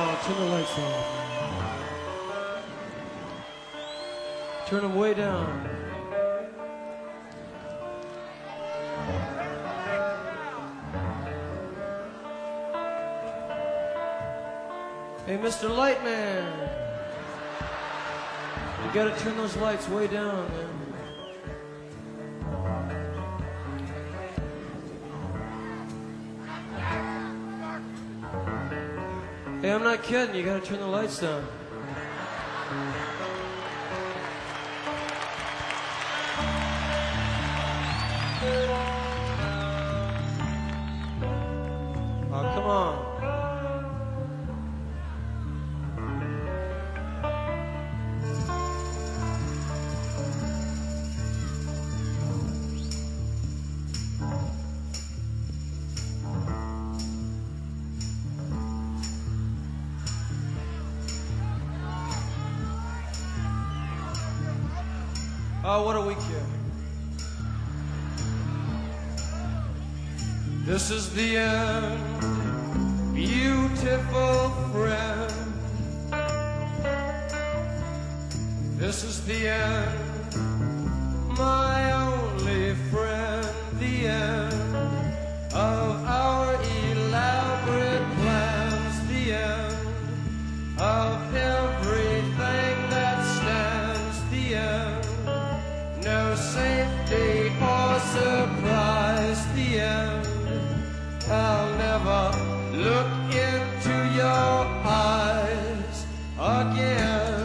on, turn the lights on. Turn them way down. Hey, Mr. Lightman, you gotta turn those lights way down, man. Hey, I'm not kidding, you gotta turn the lights down. Oh, come on. Oh, what do we care? This is the end, beautiful friend. This is the end, my only friend. The end of our elaborate plans. The end of everything that stands. The end. No safety or surprise. The end. I'll never look into your eyes again.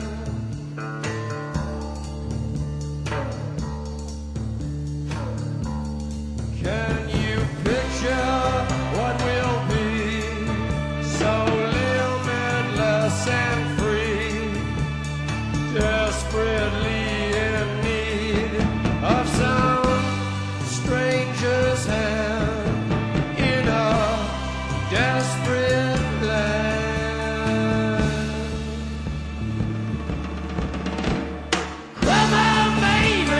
Can you picture what will be? So limitless and free, desperately in need of some stranger's hand in a desperate land. Come on, baby.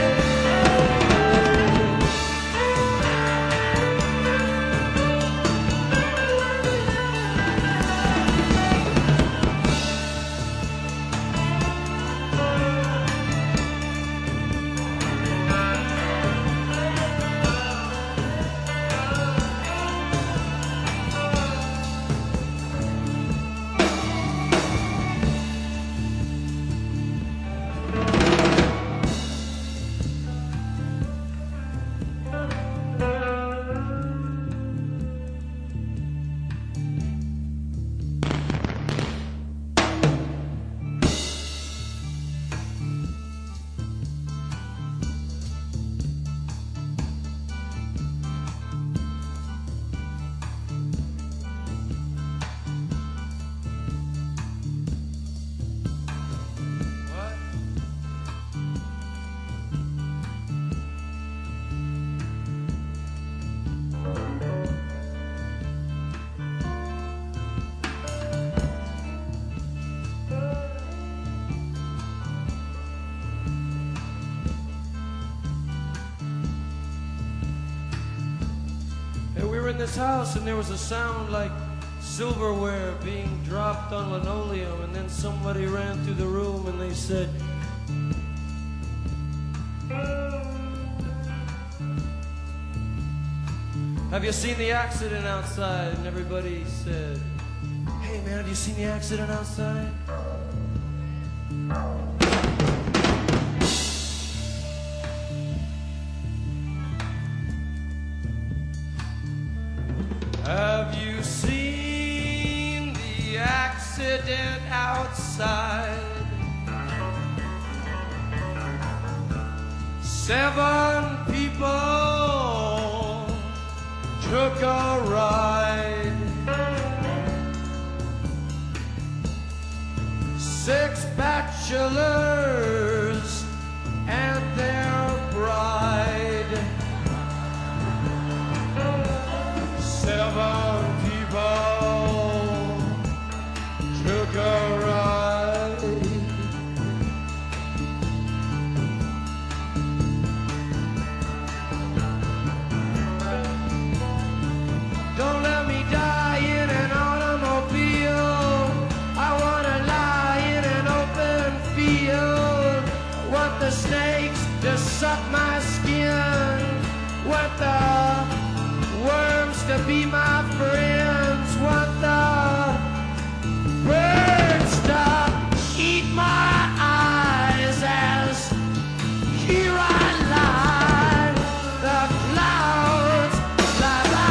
We were in this house and there was a sound like silverware being dropped on linoleum, and then somebody ran through the room and they said, "Have you seen the accident outside?" And everybody said, "Hey man, have you seen the accident outside?" Have you seen the accident outside? 7 people took a ride. 6 bachelors and their bride. 7 people took a ride. Don't let me die in an automobile. Want the worms to be my friends. Want the birds to eat my eyes as here I lie. The clouds lie by.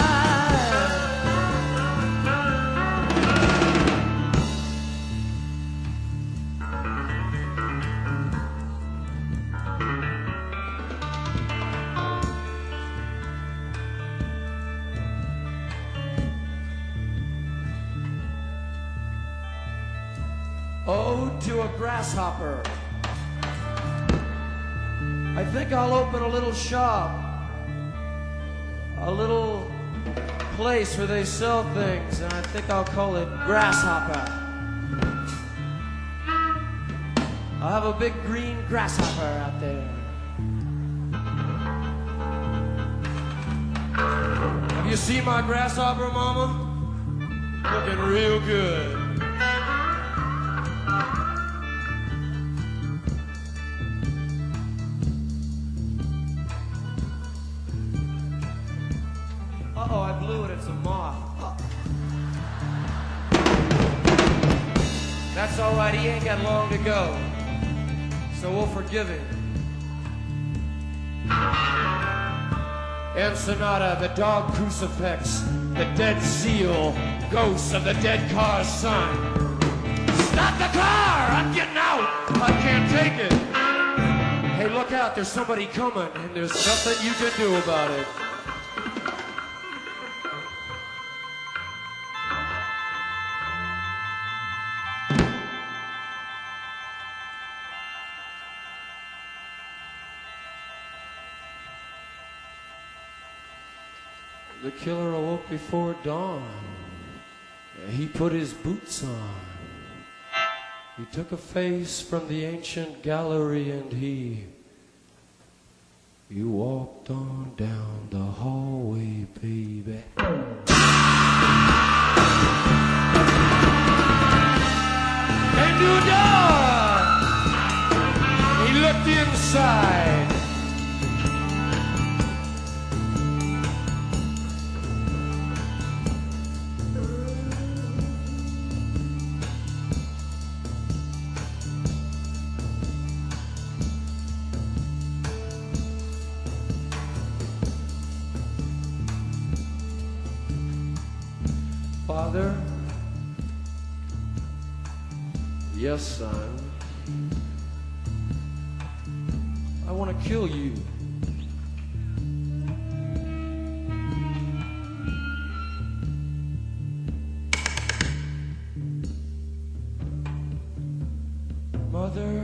Ode to a grasshopper. I think I'll open a little shop, a little place where they sell things, and I think I'll call it Grasshopper. I'll have a big green grasshopper out there. Have you seen my grasshopper, Mama? Looking real good. Uh-oh, I blew it. It's a moth. That's all right. He ain't got long to go. So we'll forgive him. Ensenada, the dog crucifix, the dead seal, ghosts of the dead car's son. Stop the car! I'm getting out! I can't take it. Hey, look out. There's somebody coming, and there's nothing you can do about it. The killer awoke before dawn. He put his boots on. He took a face from the ancient gallery and he walked on down the hallway, baby. And new door! He looked inside. Father, yes, son, I want to kill you. Mother,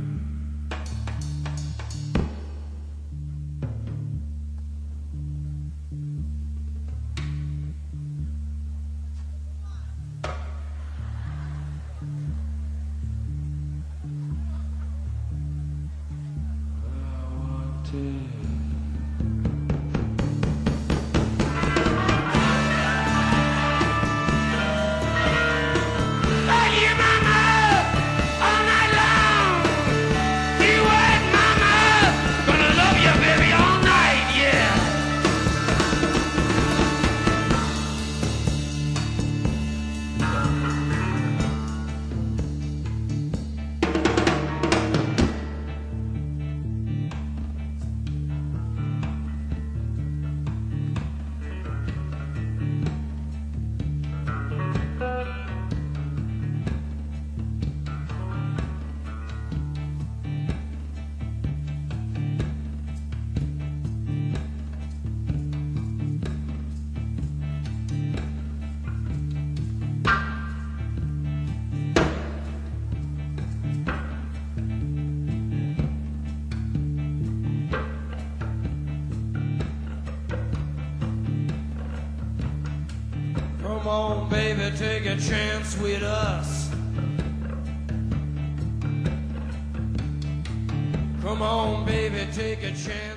come on, baby, take a chance with us. Come on, baby, take a chance.